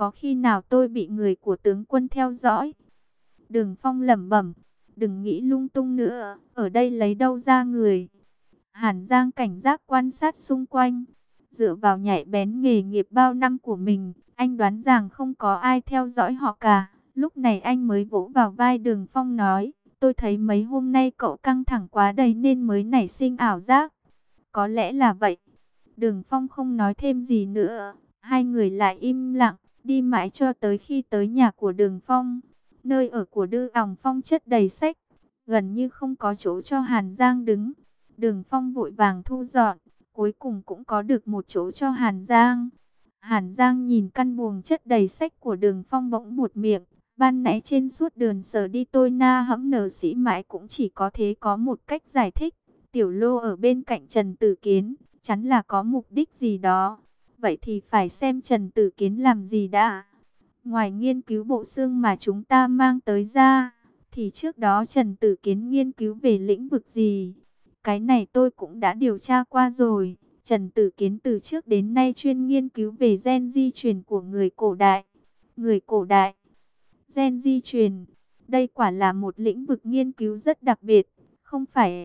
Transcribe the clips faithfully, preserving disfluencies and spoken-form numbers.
có khi nào tôi bị người của tướng quân theo dõi? Đường Phong lẩm bẩm, đừng nghĩ lung tung nữa, ở đây lấy đâu ra người. Hàn Giang cảnh giác quan sát xung quanh, dựa vào nhạy bén nghề nghiệp bao năm của mình, anh đoán rằng không có ai theo dõi họ cả. Lúc này anh mới vỗ vào vai Đường Phong nói, tôi thấy mấy hôm nay cậu căng thẳng quá đầy nên mới nảy sinh ảo giác. Có lẽ là vậy. Đường Phong không nói thêm gì nữa, hai người lại im lặng, đi mãi cho tới khi tới nhà của Đường Phong. Nơi ở của Đư Ỏng Phong chất đầy sách, gần như không có chỗ cho Hàn Giang đứng. Đường Phong vội vàng thu dọn, cuối cùng cũng có được một chỗ cho Hàn Giang. Hàn Giang nhìn căn buồng chất đầy sách của Đường Phong bỗng buột miệng. Ban nãy trên suốt đường sở đi tôi na hẫm nở sĩ mãi cũng chỉ có thế có một cách giải thích. Tiểu Lô ở bên cạnh Trần Tử Kiến, chắn là có mục đích gì đó. Vậy thì phải xem Trần Tử Kiến làm gì đã. Ngoài nghiên cứu bộ xương mà chúng ta mang tới ra, thì trước đó Trần Tử Kiến nghiên cứu về lĩnh vực gì? Cái này tôi cũng đã điều tra qua rồi. Trần Tử Kiến từ trước đến nay chuyên nghiên cứu về gen di truyền của người cổ đại. Người cổ đại, gen di truyền, đây quả là một lĩnh vực nghiên cứu rất đặc biệt, không phải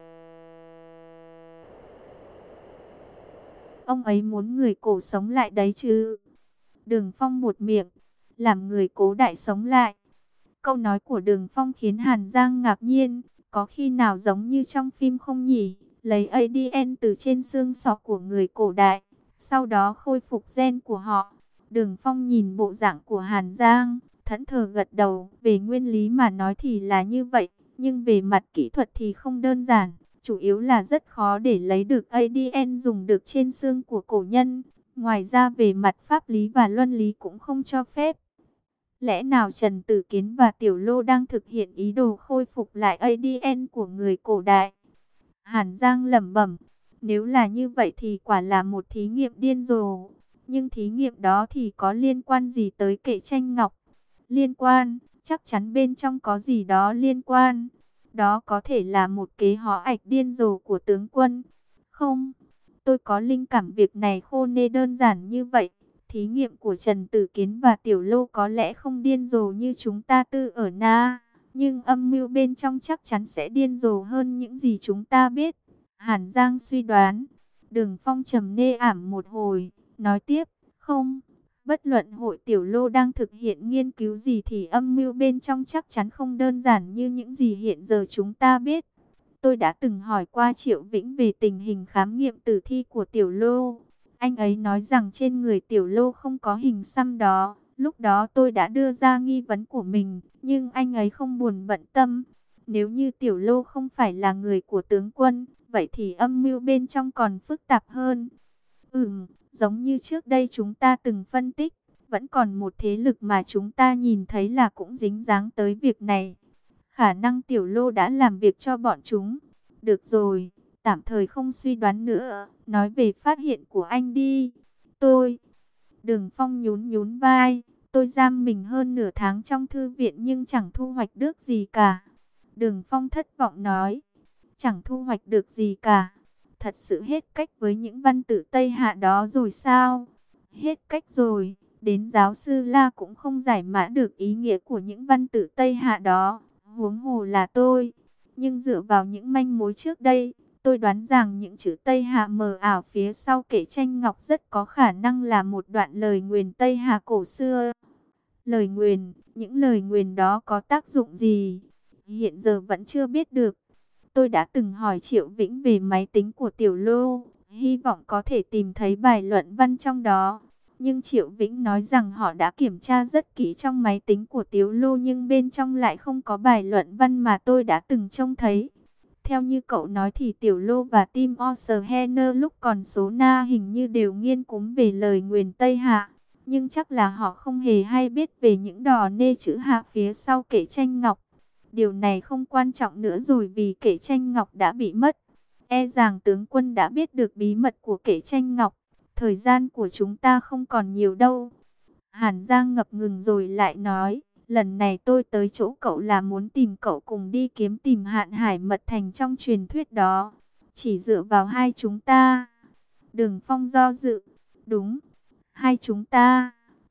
ông ấy muốn người cổ sống lại đấy chứ? Đường Phong buột miệng, làm người cổ đại sống lại. Câu nói của Đường Phong khiến Hàn Giang ngạc nhiên, có khi nào giống như trong phim không nhỉ? Lấy a đê en từ trên xương sọ của người cổ đại, sau đó khôi phục gen của họ. Đường Phong nhìn bộ dạng của Hàn Giang, thẫn thờ gật đầu. Về nguyên lý mà nói thì là như vậy, nhưng về mặt kỹ thuật thì không đơn giản. Chủ yếu là rất khó để lấy được a đê en dùng được trên xương của cổ nhân. Ngoài ra về mặt pháp lý và luân lý cũng không cho phép. Lẽ nào Trần Tử Kiến và Tiểu Lô đang thực hiện ý đồ khôi phục lại a đê en của người cổ đại? Hàn Giang lẩm bẩm, nếu là như vậy thì quả là một thí nghiệm điên rồ. Nhưng thí nghiệm đó thì có liên quan gì tới Kệ Tranh Ngọc? Liên quan, chắc chắn bên trong có gì đó liên quan. Đó có thể là một kế hó ạch điên rồ của tướng quân. Không, tôi có linh cảm việc này khô nê đơn giản như vậy. Thí nghiệm của Trần Tử Kiến và Tiểu Lô có lẽ không điên rồ như chúng ta tư ở na, nhưng âm mưu bên trong chắc chắn sẽ điên rồ hơn những gì chúng ta biết. Hàn Giang suy đoán. Đường Phong trầm nê ảm một hồi, nói tiếp, không, bất luận hội Tiểu Lô đang thực hiện nghiên cứu gì thì âm mưu bên trong chắc chắn không đơn giản như những gì hiện giờ chúng ta biết. Tôi đã từng hỏi qua Triệu Vĩnh về tình hình khám nghiệm tử thi của Tiểu Lô. Anh ấy nói rằng trên người Tiểu Lô không có hình xăm đó. Lúc đó tôi đã đưa ra nghi vấn của mình, nhưng anh ấy không buồn bận tâm. Nếu như Tiểu Lô không phải là người của tướng quân, vậy thì âm mưu bên trong còn phức tạp hơn. Ừm, giống như trước đây chúng ta từng phân tích, vẫn còn một thế lực mà chúng ta nhìn thấy là cũng dính dáng tới việc này. Khả năng Tiểu Lô đã làm việc cho bọn chúng. Được rồi, tạm thời không suy đoán nữa, nói về phát hiện của anh đi. Tôi, Đường Phong nhún nhún vai, tôi giam mình hơn nửa tháng trong thư viện nhưng chẳng thu hoạch được gì cả. Đường Phong thất vọng nói, chẳng thu hoạch được gì cả. Thật sự hết cách với những văn tử Tây Hạ đó rồi sao? Hết cách rồi, đến giáo sư La cũng không giải mã được ý nghĩa của những văn tử Tây Hạ đó, huống hồ là tôi. Nhưng dựa vào những manh mối trước đây, tôi đoán rằng những chữ Tây Hạ mờ ảo phía sau Kệ Tranh Ngọc rất có khả năng là một đoạn lời nguyền Tây Hạ cổ xưa. Lời nguyền, những lời nguyền đó có tác dụng gì? Hiện giờ vẫn chưa biết được. Tôi đã từng hỏi Triệu Vĩnh về máy tính của Tiểu Lô, hy vọng có thể tìm thấy bài luận văn trong đó. Nhưng Triệu Vĩnh nói rằng họ đã kiểm tra rất kỹ trong máy tính của Tiểu Lô nhưng bên trong lại không có bài luận văn mà tôi đã từng trông thấy. Theo như cậu nói thì Tiểu Lô và Tim Osterhener lúc còn số na hình như đều nghiên cứu về lời nguyền Tây Hạ. Nhưng chắc là họ không hề hay biết về những đò nê chữ Hạ phía sau Kệ Tranh Ngọc. Điều này không quan trọng nữa rồi vì Kệ Tranh Ngọc đã bị mất. E rằng tướng quân đã biết được bí mật của Kệ Tranh Ngọc. Thời gian của chúng ta không còn nhiều đâu. Hàn Giang ngập ngừng rồi lại nói, lần này tôi tới chỗ cậu là muốn tìm cậu cùng đi kiếm tìm Hạn Hải Mật Thành trong truyền thuyết đó. Chỉ dựa vào hai chúng ta. Đường Phong do dự. Đúng, hai chúng ta.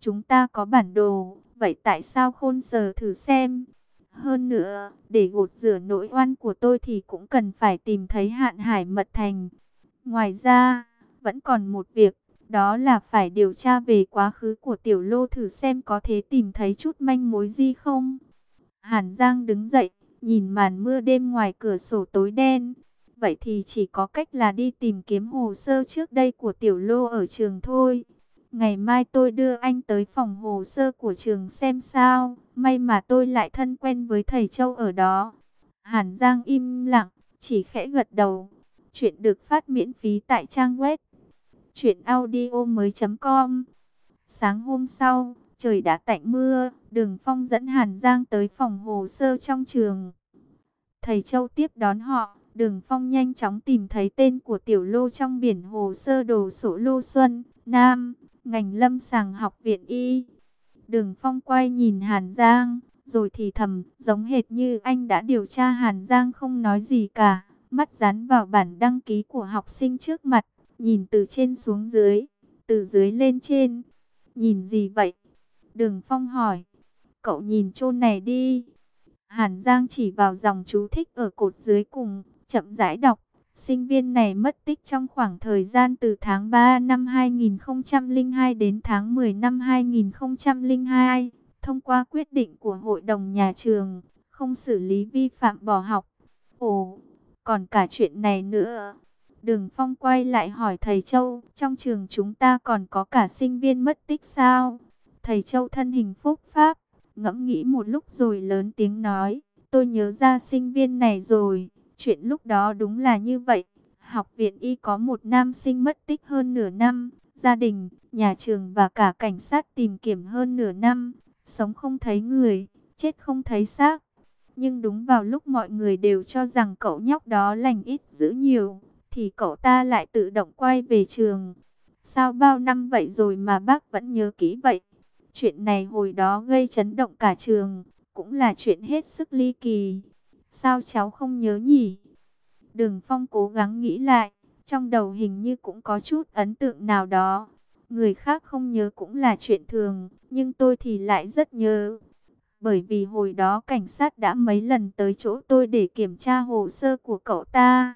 Chúng ta có bản đồ, vậy tại sao không sờ thử xem? Hơn nữa, để gột rửa nỗi oan của tôi thì cũng cần phải tìm thấy Hạn Hải Mật Thành. Ngoài ra, vẫn còn một việc, đó là phải điều tra về quá khứ của Tiểu Lô thử xem có thể tìm thấy chút manh mối gì không. Hàn Giang đứng dậy, nhìn màn mưa đêm ngoài cửa sổ tối đen. Vậy thì chỉ có cách là đi tìm kiếm hồ sơ trước đây của Tiểu Lô ở trường thôi. Ngày mai tôi đưa anh tới phòng hồ sơ của trường xem sao. May mà tôi lại thân quen với thầy Châu ở đó. Hàn Giang im lặng, chỉ khẽ gật đầu. Chuyện được phát miễn phí tại trang web truyện audio mới chấm com. Sáng hôm sau, trời đã tạnh mưa, Đường Phong dẫn Hàn Giang tới phòng hồ sơ trong trường. Thầy Châu tiếp đón họ, Đường Phong nhanh chóng tìm thấy tên của Tiểu Lô trong biển hồ sơ đồ sổ Lô Xuân, Nam, ngành lâm sàng học viện Y. Đường Phong quay nhìn Hàn Giang, rồi thì thầm, giống hệt như anh đã điều tra. Hàn Giang không nói gì cả, mắt dán vào bản đăng ký của học sinh trước mặt, nhìn từ trên xuống dưới, từ dưới lên trên. Nhìn gì vậy? Đường Phong hỏi. Cậu nhìn chỗ này đi. Hàn Giang chỉ vào dòng chú thích ở cột dưới cùng, chậm rãi đọc. Sinh viên này mất tích trong khoảng thời gian từ tháng ba năm hai nghìn không trăm lẻ hai đến tháng mười năm hai nghìn không trăm lẻ hai. Thông qua quyết định của hội đồng nhà trường, không xử lý vi phạm bỏ học. Ồ, còn cả chuyện này nữa. Đường Phong quay lại hỏi thầy Châu, trong trường chúng ta còn có cả sinh viên mất tích sao? Thầy Châu thân hình phúc pháp, ngẫm nghĩ một lúc rồi lớn tiếng nói, tôi nhớ ra sinh viên này rồi, chuyện lúc đó đúng là như vậy. Học viện Y có một nam sinh mất tích hơn nửa năm, gia đình, nhà trường và cả cảnh sát tìm kiếm hơn nửa năm, sống không thấy người, chết không thấy xác. Nhưng đúng vào lúc mọi người đều cho rằng cậu nhóc đó lành ít dữ nhiều, thì cậu ta lại tự động quay về trường. Sao bao năm vậy rồi mà bác vẫn nhớ kỹ vậy? Chuyện này hồi đó gây chấn động cả trường, cũng là chuyện hết sức ly kỳ. Sao cháu không nhớ nhỉ? Đường Phong cố gắng nghĩ lại, trong đầu hình như cũng có chút ấn tượng nào đó. Người khác không nhớ cũng là chuyện thường, nhưng tôi thì lại rất nhớ. Bởi vì hồi đó cảnh sát đã mấy lần tới chỗ tôi để kiểm tra hồ sơ của cậu ta.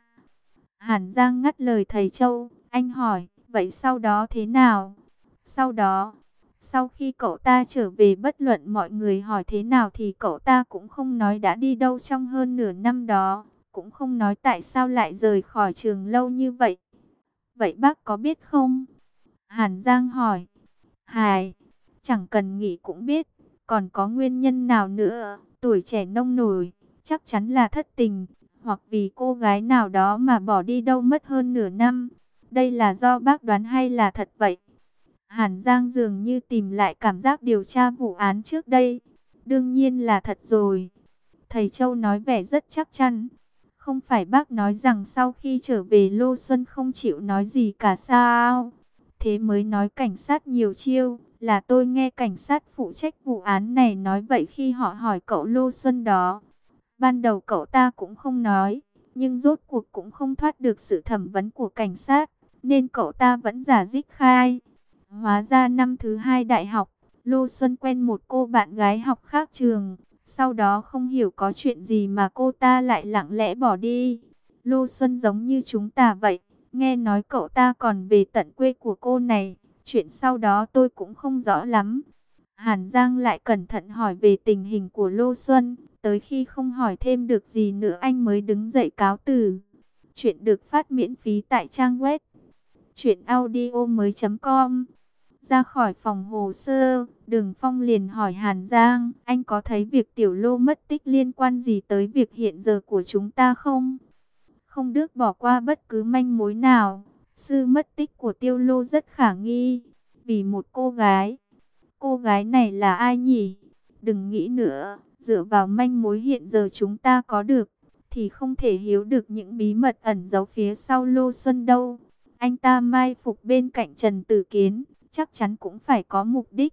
Hàn Giang ngắt lời thầy Châu, anh hỏi, vậy sau đó thế nào? Sau đó, sau khi cậu ta trở về, bất luận mọi người hỏi thế nào thì cậu ta cũng không nói đã đi đâu trong hơn nửa năm đó, cũng không nói tại sao lại rời khỏi trường lâu như vậy. Vậy bác có biết không? Hàn Giang hỏi. Hài, chẳng cần nghĩ cũng biết, còn có nguyên nhân nào nữa, tuổi trẻ nông nổi, chắc chắn là thất tình, hoặc vì cô gái nào đó mà bỏ đi đâu mất hơn nửa năm. Đây là do bác đoán hay là thật vậy? Hàn Giang dường như tìm lại cảm giác điều tra vụ án trước đây. Đương nhiên là thật rồi. Thầy Châu nói vẻ rất chắc chắn. Không phải bác nói rằng sau khi trở về Lô Xuân không chịu nói gì cả sao? Thế mới nói cảnh sát nhiều chiêu. Là tôi nghe cảnh sát phụ trách vụ án này nói vậy khi họ hỏi cậu Lô Xuân đó. Ban đầu cậu ta cũng không nói, nhưng rốt cuộc cũng không thoát được sự thẩm vấn của cảnh sát, nên cậu ta vẫn giả dích khai. Hóa ra năm thứ hai đại học, Lô Xuân quen một cô bạn gái học khác trường. Sau đó không hiểu có chuyện gì mà cô ta lại lặng lẽ bỏ đi. Lô Xuân giống như chúng ta vậy, nghe nói cậu ta còn về tận quê của cô này. Chuyện sau đó tôi cũng không rõ lắm. Hàn Giang lại cẩn thận hỏi về tình hình của Lô Xuân. Tới khi không hỏi thêm được gì nữa anh mới đứng dậy cáo từ. Chuyện được phát miễn phí tại trang web truyện audio mới chấm com. Ra khỏi phòng hồ sơ, Đường Phong liền hỏi Hàn Giang, anh có thấy việc Tiểu Lô mất tích liên quan gì tới việc hiện giờ của chúng ta không? Không được bỏ qua bất cứ manh mối nào. Sự mất tích của Tiểu Lô rất khả nghi, vì một cô gái. Cô gái này là ai nhỉ? Đừng nghĩ nữa, dựa vào manh mối hiện giờ chúng ta có được, thì không thể hiểu được những bí mật ẩn giấu phía sau Lô Xuân đâu. Anh ta mai phục bên cạnh Trần Tử Kiến, chắc chắn cũng phải có mục đích.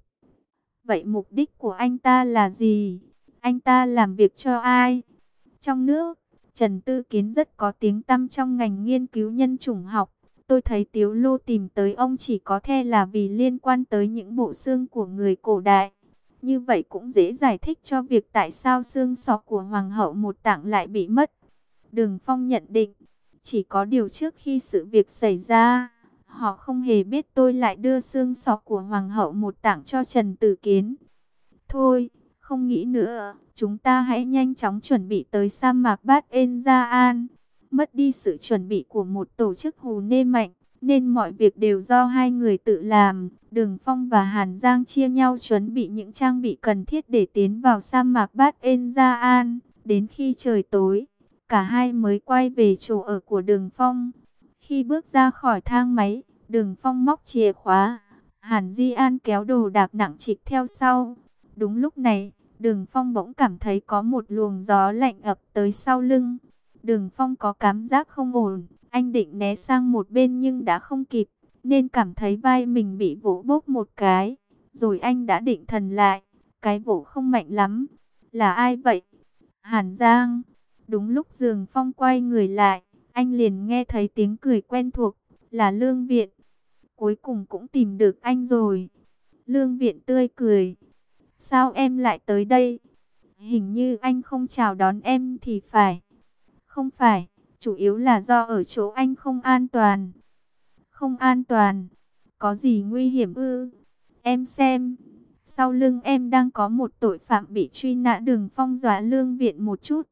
Vậy mục đích của anh ta là gì? Anh ta làm việc cho ai? Trong nước, Trần Tư Kiến rất có tiếng tăm trong ngành nghiên cứu nhân chủng học. Tôi thấy Tiếu Lô tìm tới ông chỉ có thể là vì liên quan tới những bộ xương của người cổ đại. Như vậy cũng dễ giải thích cho việc tại sao xương sọ của Hoàng hậu Một Tạng lại bị mất. Đường Phong nhận định, chỉ có điều trước khi sự việc xảy ra, họ không hề biết tôi lại đưa xương sọ của Hoàng hậu Một Tạng cho Trần Tử Kiến. Thôi, không nghĩ nữa, chúng ta hãy nhanh chóng chuẩn bị tới sa mạc Bát En Gia An. Mất đi sự chuẩn bị của một tổ chức hù nê mạnh, nên mọi việc đều do hai người tự làm. Đường Phong và Hàn Giang chia nhau chuẩn bị những trang bị cần thiết để tiến vào sa mạc Bát En Gia An. Đến khi trời tối, cả hai mới quay về chỗ ở của Đường Phong. Khi bước ra khỏi thang máy, Đường Phong móc chìa khóa, Hàn Di An kéo đồ đạc nặng trịch theo sau. Đúng lúc này, Đường Phong bỗng cảm thấy có một luồng gió lạnh ập tới sau lưng. Đường Phong có cảm giác không ổn, anh định né sang một bên nhưng đã không kịp, nên cảm thấy vai mình bị vỗ bốp một cái. Rồi anh đã định thần lại, cái vỗ không mạnh lắm. Là ai vậy? Hàn Giang. Đúng lúc Đường Phong quay người lại, anh liền nghe thấy tiếng cười quen thuộc, là Lương Viện. Cuối cùng cũng tìm được anh rồi. Lương Viện tươi cười. Sao em lại tới đây? Hình như anh không chào đón em thì phải. Không phải, chủ yếu là do ở chỗ anh không an toàn. Không an toàn? Có gì nguy hiểm ư? Em xem, sau lưng em đang có một tội phạm bị truy nã. Đường Phong dọa Lương Viện một chút.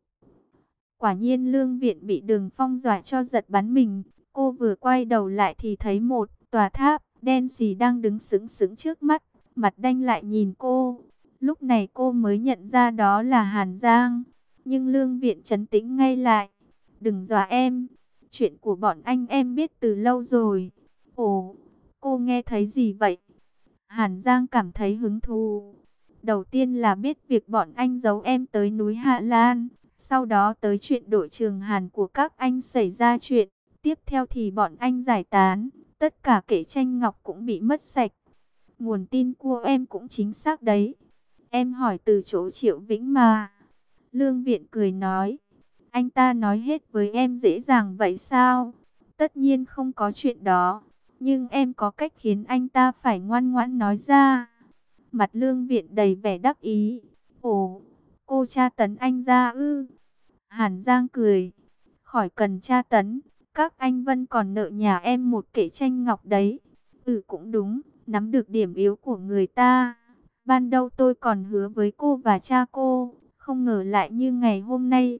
Quả nhiên Lương Viện bị Đường Phong dọa cho giật bắn mình. Cô vừa quay đầu lại thì thấy một tòa tháp đen xì đang đứng sững sững trước mắt, mặt đanh lại nhìn cô. Lúc này cô mới nhận ra đó là Hàn Giang. Nhưng Lương Viện trấn tĩnh ngay lại. Đừng dọa em. Chuyện của bọn anh em biết từ lâu rồi. Ồ, cô nghe thấy gì vậy? Hàn Giang cảm thấy hứng thú. Đầu tiên là biết việc bọn anh giấu em tới núi Hạ Lan. Sau đó tới chuyện đội trường Hàn của các anh xảy ra chuyện. Tiếp theo thì bọn anh giải tán. Tất cả kệ tranh ngọc cũng bị mất sạch. Nguồn tin của em cũng chính xác đấy. Em hỏi từ chỗ Triệu Vĩnh mà. Lương Viện cười nói. Anh ta nói hết với em dễ dàng vậy sao? Tất nhiên không có chuyện đó. Nhưng em có cách khiến anh ta phải ngoan ngoãn nói ra. Mặt Lương Viện đầy vẻ đắc ý. Ồ, cô tra tấn anh ra ư? Hàn Giang cười. Khỏi cần tra tấn. Các anh Vân còn nợ nhà em một kệ tranh ngọc đấy. Ừ cũng đúng, nắm được điểm yếu của người ta. Ban đầu tôi còn hứa với cô và cha cô, không ngờ lại như ngày hôm nay.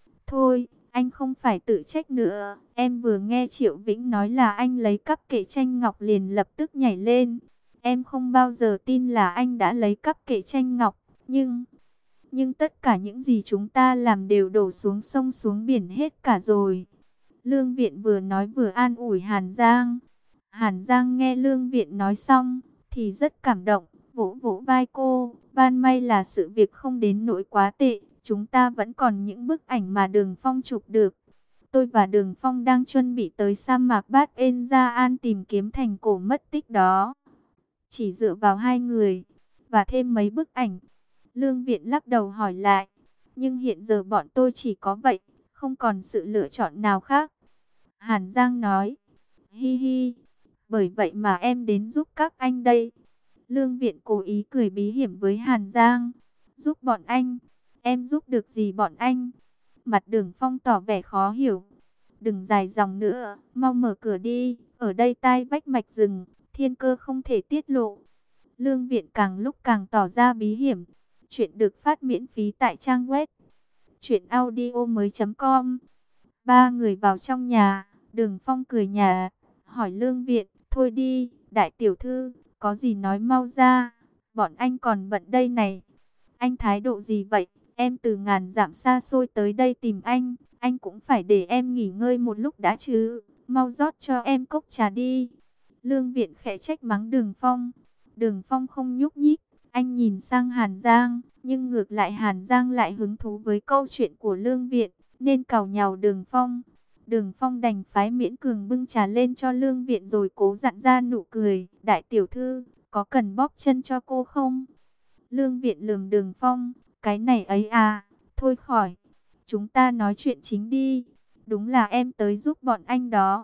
Thôi, anh không phải tự trách nữa. Em vừa nghe Triệu Vĩnh nói là anh lấy cắp kệ tranh ngọc liền lập tức nhảy lên. Em không bao giờ tin là anh đã lấy cắp kệ tranh ngọc. Nhưng, nhưng tất cả những gì chúng ta làm đều đổ xuống sông xuống biển hết cả rồi. Lương Viện vừa nói vừa an ủi Hàn Giang. Hàn Giang nghe Lương Viện nói xong thì rất cảm động, vỗ vỗ vai cô. Ban may là sự việc không đến nỗi quá tệ. Chúng ta vẫn còn những bức ảnh mà Đường Phong chụp được. Tôi và Đường Phong đang chuẩn bị tới sa mạc Bát En Gia An tìm kiếm thành cổ mất tích đó. Chỉ dựa vào hai người và thêm mấy bức ảnh. Lương Viện lắc đầu hỏi lại. Nhưng hiện giờ bọn tôi chỉ có vậy, không còn sự lựa chọn nào khác. Hàn Giang nói. Hi hi, bởi vậy mà em đến giúp các anh đây. Lương Viện cố ý cười bí hiểm với Hàn Giang. Giúp bọn anh? Em giúp được gì bọn anh? Mặt Đường Phong tỏ vẻ khó hiểu. Đừng dài dòng nữa, mau mở cửa đi. Ở đây tai vách mạch rừng, thiên cơ không thể tiết lộ. Lương Viện càng lúc càng tỏ ra bí hiểm. Chuyện được phát miễn phí tại trang web truyện audio mới chấm com. Ba người vào trong nhà, Đường Phong cười nhạt, hỏi Lương Viện, thôi đi, đại tiểu thư, có gì nói mau ra, bọn anh còn bận đây này. Anh thái độ gì vậy? Em từ ngàn dặm xa xôi tới đây tìm anh, anh cũng phải để em nghỉ ngơi một lúc đã chứ, mau rót cho em cốc trà đi. Lương Viện khẽ trách mắng Đường Phong. Đường Phong không nhúc nhích, anh nhìn sang Hàn Giang, nhưng ngược lại Hàn Giang lại hứng thú với câu chuyện của Lương Viện, nên càu nhàu Đường Phong. Đường Phong đành phái miễn cường bưng trà lên cho Lương Viện rồi cố dặn ra nụ cười. Đại tiểu thư, có cần bóp chân cho cô không? Lương Viện lườm Đường Phong, cái này ấy à, thôi khỏi. Chúng ta nói chuyện chính đi. Đúng là em tới giúp bọn anh đó.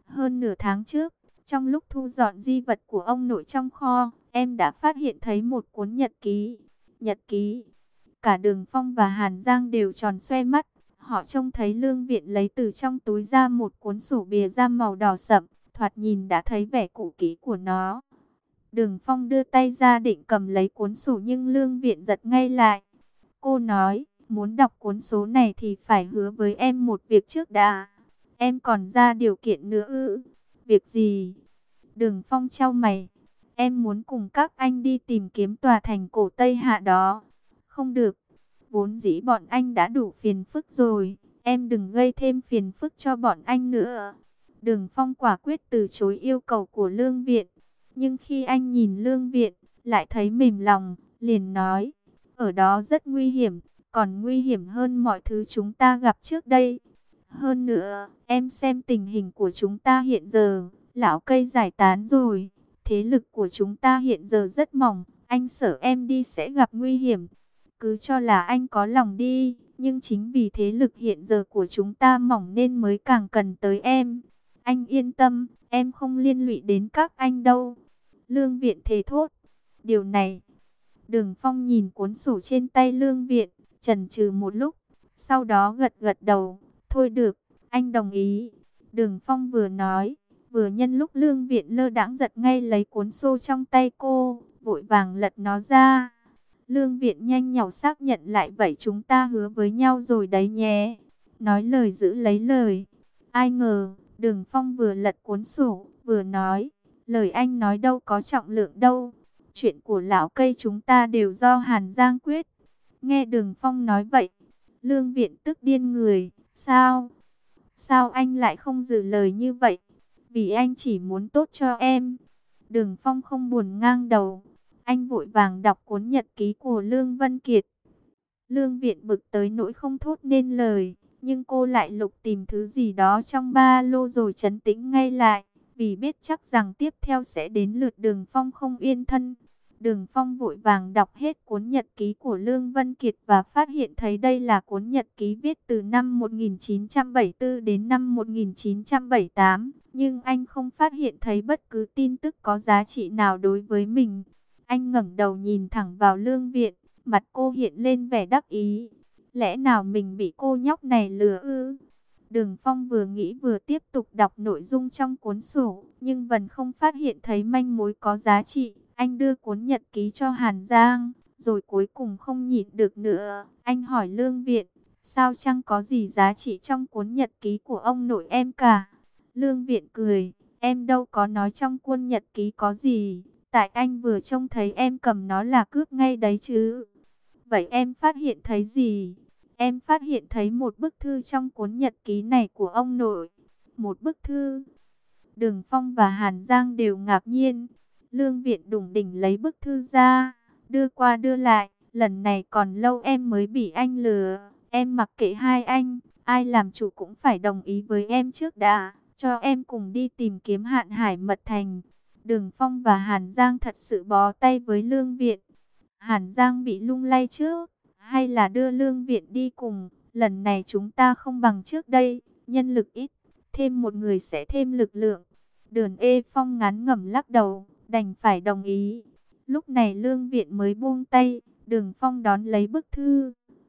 Hơn nửa tháng trước, trong lúc thu dọn di vật của ông nội trong kho, em đã phát hiện thấy một cuốn nhật ký. Nhật ký. Cả Đường Phong và Hàn Giang đều tròn xoe mắt. Họ trông thấy Lương Viện lấy từ trong túi ra một cuốn sổ bìa da màu đỏ sậm, thoạt nhìn đã thấy vẻ cũ kỹ của nó. Đường Phong đưa tay ra định cầm lấy cuốn sổ nhưng Lương Viện giật ngay lại. Cô nói, muốn đọc cuốn số này thì phải hứa với em một việc trước đã. Em còn ra điều kiện nữa ư? Việc gì? Đường Phong chau mày. Em muốn cùng các anh đi tìm kiếm tòa thành cổ Tây Hạ đó. Không được. Vốn dĩ bọn anh đã đủ phiền phức rồi. Em đừng gây thêm phiền phức cho bọn anh nữa. Đường Phong quả quyết từ chối yêu cầu của Lương Viện. Nhưng khi anh nhìn Lương Viện, lại thấy mềm lòng, liền nói. Ở đó rất nguy hiểm, còn nguy hiểm hơn mọi thứ chúng ta gặp trước đây. Hơn nữa, em xem tình hình của chúng ta hiện giờ, lão cây giải tán rồi. Thế lực của chúng ta hiện giờ rất mỏng, anh sợ em đi sẽ gặp nguy hiểm. Cứ cho là anh có lòng đi, nhưng chính vì thế lực hiện giờ của chúng ta mỏng nên mới càng cần tới em. Anh yên tâm, em không liên lụy đến các anh đâu. Lương Viện thề thốt. Điều này, Đường Phong nhìn cuốn sổ trên tay Lương Viện, chần chừ một lúc, sau đó gật gật đầu. Thôi được, anh đồng ý. Đường Phong vừa nói, vừa nhân lúc Lương Viện lơ đãng giật ngay lấy cuốn sổ trong tay cô, vội vàng lật nó ra. Lương Viện nhanh nhảu xác nhận lại, vậy chúng ta hứa với nhau rồi đấy nhé. Nói lời giữ lấy lời. Ai ngờ, Đường Phong vừa lật cuốn sổ, vừa nói, lời anh nói đâu có trọng lượng đâu. Chuyện của lão cây chúng ta đều do Hàn Giang quyết. Nghe Đường Phong nói vậy, Lương Viện tức điên người. Sao? Sao anh lại không giữ lời như vậy? Vì anh chỉ muốn tốt cho em. Đường Phong không buồn ngang đầu. Anh vội vàng đọc cuốn nhật ký của Lương Vân Kiệt. Lương Viện bực tới nỗi không thốt nên lời. Nhưng cô lại lục tìm thứ gì đó trong ba lô rồi trấn tĩnh ngay lại. Vì biết chắc rằng tiếp theo sẽ đến lượt Đường Phong không yên thân. Đường Phong vội vàng đọc hết cuốn nhật ký của Lương Vân Kiệt và phát hiện thấy đây là cuốn nhật ký viết từ năm một nghìn chín trăm bảy mươi tư đến năm một nghìn chín trăm bảy mươi tám. Nhưng anh không phát hiện thấy bất cứ tin tức có giá trị nào đối với mình. Anh ngẩng đầu nhìn thẳng vào Lương Viện, mặt cô hiện lên vẻ đắc ý. Lẽ nào mình bị cô nhóc này lừa ư? Đường Phong vừa nghĩ vừa tiếp tục đọc nội dung trong cuốn sổ, nhưng vẫn không phát hiện thấy manh mối có giá trị. Anh đưa cuốn nhật ký cho Hàn Giang, rồi cuối cùng không nhịn được nữa. Anh hỏi Lương Viện, sao chẳng có gì giá trị trong cuốn nhật ký của ông nội em cả? Lương Viện cười, em đâu có nói trong cuốn nhật ký có gì. Tại anh vừa trông thấy em cầm nó là cướp ngay đấy chứ. Vậy em phát hiện thấy gì? Em phát hiện thấy một bức thư trong cuốn nhật ký này của ông nội. Một bức thư. Đường Phong và Hàn Giang đều ngạc nhiên. Lương Viện đủng đỉnh lấy bức thư ra, đưa qua đưa lại. Lần này còn lâu em mới bị anh lừa. Em mặc kệ hai anh, ai làm chủ cũng phải đồng ý với em trước đã. Cho em cùng đi tìm kiếm Hạn Hải Mật Thành. Đường Phong và Hàn Giang thật sự bó tay với Lương Viện. Hàn Giang bị lung lay trước, hay là đưa Lương Viện đi cùng. Lần này chúng ta không bằng trước đây, nhân lực ít, thêm một người sẽ thêm lực lượng. Đường Ê Phong ngán ngẩm lắc đầu, đành phải đồng ý. Lúc này Lương Viện mới buông tay, Đường Phong đón lấy bức thư.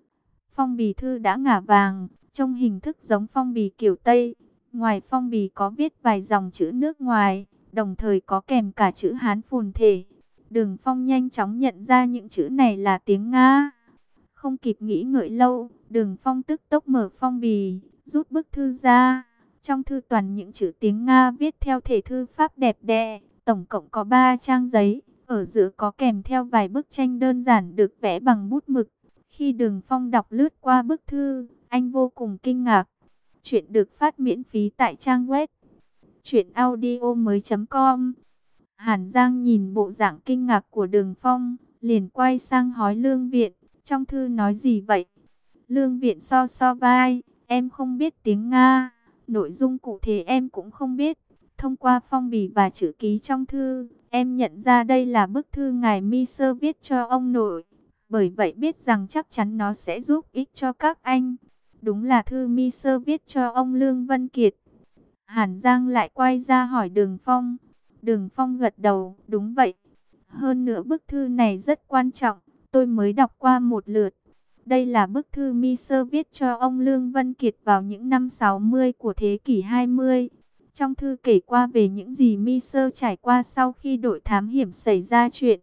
Phong bì thư đã ngả vàng, trông hình thức giống phong bì kiểu Tây. Ngoài phong bì có viết vài dòng chữ nước ngoài, đồng thời có kèm cả chữ Hán phồn thể. Đường Phong nhanh chóng nhận ra những chữ này là tiếng Nga. Không kịp nghĩ ngợi lâu, Đường Phong tức tốc mở phong bì, rút bức thư ra. Trong thư toàn những chữ tiếng Nga viết theo thể thư pháp đẹp đẽ, tổng cộng có ba trang giấy, ở giữa có kèm theo vài bức tranh đơn giản được vẽ bằng bút mực. Khi Đường Phong đọc lướt qua bức thư, anh vô cùng kinh ngạc. Chuyện được phát miễn phí tại trang web truyện audio mới chấm com. Hàn Giang nhìn bộ dạng kinh ngạc của Đường Phong, liền quay sang hỏi Lương Viện, trong thư nói gì vậy? Lương Viện so so vai, em không biết tiếng Nga, nội dung cụ thể em cũng không biết. Thông qua phong bì và chữ ký trong thư, em nhận ra đây là bức thư ngài Mi Sơ viết cho ông nội. Bởi vậy biết rằng chắc chắn nó sẽ giúp ích cho các anh. Đúng là thư Mi Sơ viết cho ông Lương Vân Kiệt. Hàn Giang lại quay ra hỏi Đường Phong. Đường Phong gật đầu, đúng vậy. Hơn nữa bức thư này rất quan trọng, tôi mới đọc qua một lượt. Đây là bức thư Mi Sơ viết cho ông Lương Vân Kiệt vào những năm sáu mươi của thế kỷ hai mươi. Trong thư kể qua về những gì Mi Sơ trải qua sau khi đội thám hiểm xảy ra chuyện.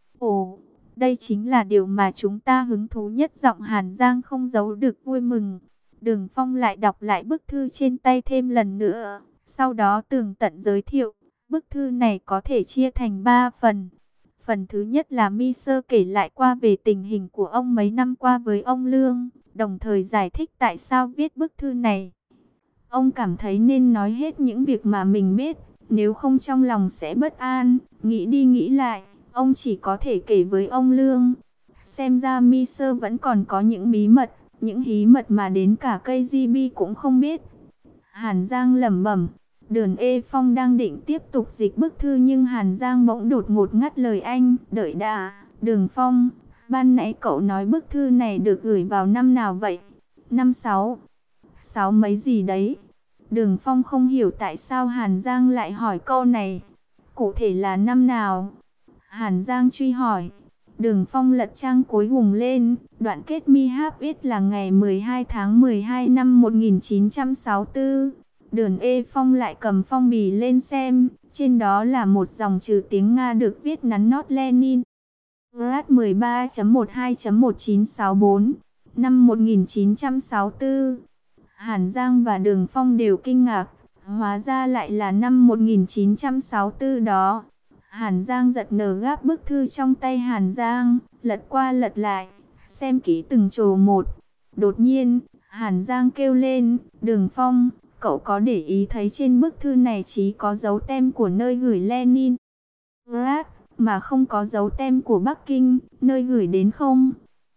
Ồ, đây chính là điều mà chúng ta hứng thú nhất. Giọng Hàn Giang không giấu được vui mừng. Đường Phong lại đọc lại bức thư trên tay thêm lần nữa. Sau đó tường tận giới thiệu, bức thư này có thể chia thành ba phần. Phần thứ nhất là Mi Sơ kể lại qua về tình hình của ông mấy năm qua với ông Lương, đồng thời giải thích tại sao viết bức thư này. Ông cảm thấy nên nói hết những việc mà mình biết, nếu không trong lòng sẽ bất an. Nghĩ đi nghĩ lại, ông chỉ có thể kể với ông Lương. Xem ra Mi Sơ vẫn còn có những bí mật, những bí mật mà đến cả ca giê bê cũng không biết. Hàn Giang lẩm bẩm. Đường Ê Phong đang định tiếp tục dịch bức thư nhưng Hàn Giang bỗng đột ngột ngắt lời anh. Đợi đã, Đường Phong, ban nãy cậu nói bức thư này được gửi vào năm nào vậy? Năm sáu, sáu mấy gì đấy? Đường Phong không hiểu tại sao Hàn Giang lại hỏi câu này. Cụ thể là năm nào? Hàn Giang truy hỏi. Đường Phong lật trang cuối cùng lên. Đoạn kết mi háp ít là ngày mười hai tháng mười hai năm một nghìn chín trăm sáu mươi tư. Đường Ê Phong lại cầm phong bì lên xem. Trên đó là một dòng chữ tiếng Nga được viết nắn nót Lenin. Grad mười ba chấm mười hai chấm một chín sáu bốn. Năm một nghìn chín trăm sáu mươi tư. Hàn Giang và Đường Phong đều kinh ngạc. Hóa ra lại là năm một nghìn chín trăm sáu mươi tư đó. Hàn Giang giật nở gáp bức thư trong tay Hàn Giang, lật qua lật lại, xem kỹ từng chồ một. Đột nhiên, Hàn Giang kêu lên, Đường Phong, cậu có để ý thấy trên bức thư này chỉ có dấu tem của nơi gửi Lenin Grad, mà không có dấu tem của Bắc Kinh, nơi gửi đến không?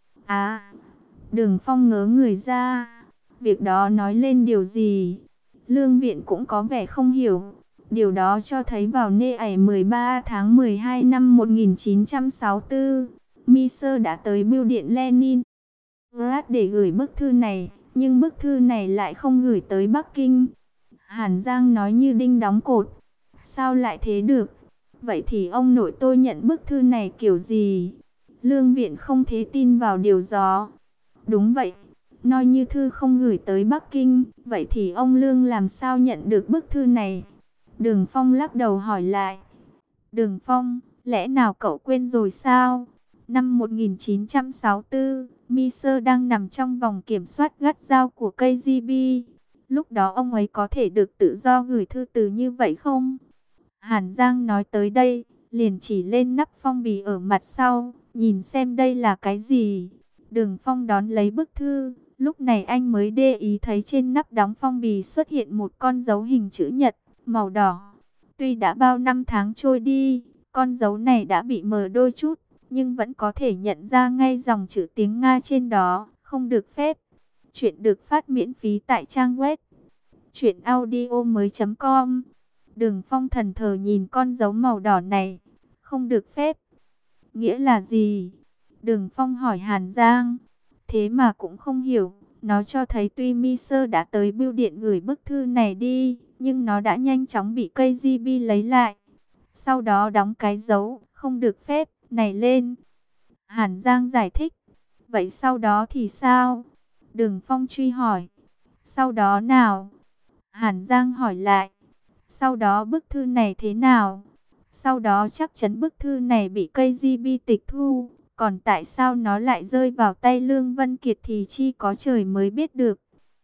À, Đường Phong ngớ người ra, việc đó nói lên điều gì? Lương Viện cũng có vẻ không hiểu. Điều đó cho thấy vào ngày mười ba tháng mười hai năm một nghìn chín trăm sáu mươi tư, Mi Sơ đã tới bưu điện Lenin Grad để gửi bức thư này, nhưng bức thư này lại không gửi tới Bắc Kinh. Hàn Giang nói như đinh đóng cột. Sao lại thế được? Vậy thì ông nội tôi nhận bức thư này kiểu gì? Lương Viện không thể tin vào điều đó. Đúng vậy, nói như thư không gửi tới Bắc Kinh, vậy thì ông Lương làm sao nhận được bức thư này? Đường Phong lắc đầu hỏi lại. Đường Phong, lẽ nào cậu quên rồi sao? Năm một nghìn chín trăm sáu mươi tư, Mi Sơ đang nằm trong vòng kiểm soát gắt gao của ca giê bê. Lúc đó ông ấy có thể được tự do gửi thư từ như vậy không? Hàn Giang nói tới đây, liền chỉ lên nắp phong bì ở mặt sau, nhìn xem đây là cái gì. Đường Phong đón lấy bức thư, lúc này anh mới để ý thấy trên nắp đóng phong bì xuất hiện một con dấu hình chữ nhật, màu đỏ. Tuy đã bao năm tháng trôi đi, con dấu này đã bị mờ đôi chút, nhưng vẫn có thể nhận ra ngay dòng chữ tiếng Nga trên đó, không được phép. Chuyện được phát miễn phí tại trang web truyện audio mới chấm com. Đường Phong thần thờ nhìn con dấu màu đỏ này, không được phép. Nghĩa là gì? Đường Phong hỏi Hàn Giang. Thế mà cũng không hiểu. Nó cho thấy tuy Mi Sơ đã tới bưu điện gửi bức thư này đi, nhưng nó đã nhanh chóng bị ca giê bê lấy lại. Sau đó đóng cái dấu không được phép này lên. Hàn Giang giải thích. Vậy sau đó thì sao? Đường Phong truy hỏi. Sau đó nào? Hàn Giang hỏi lại. Sau đó bức thư này thế nào? Sau đó chắc chắn bức thư này bị ca giê bê tịch thu. Còn tại sao nó lại rơi vào tay Lương Vân Kiệt thì chi có trời mới biết được.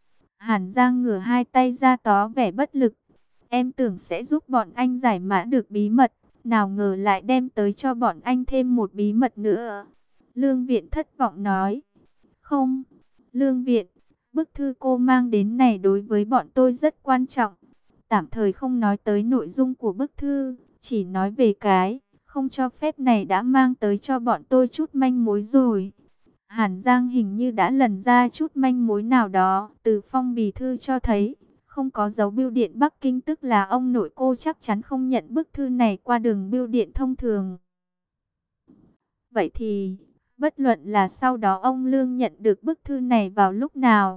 Hàn Giang ngửa hai tay ra tỏ vẻ bất lực. Em tưởng sẽ giúp bọn anh giải mã được bí mật, nào ngờ lại đem tới cho bọn anh thêm một bí mật nữa. Lương Viện thất vọng nói. Không, Lương Viện, bức thư cô mang đến này đối với bọn tôi rất quan trọng. Tạm thời không nói tới nội dung của bức thư, chỉ nói về cái không cho phép này đã mang tới cho bọn tôi chút manh mối rồi. Hàn Giang hình như đã lần ra chút manh mối nào đó. Từ phong bì thư cho thấy, không có dấu bưu điện Bắc Kinh, tức là ông nội cô chắc chắn không nhận bức thư này qua đường bưu điện thông thường. Vậy thì, bất luận là sau đó ông Lương nhận được bức thư này vào lúc nào,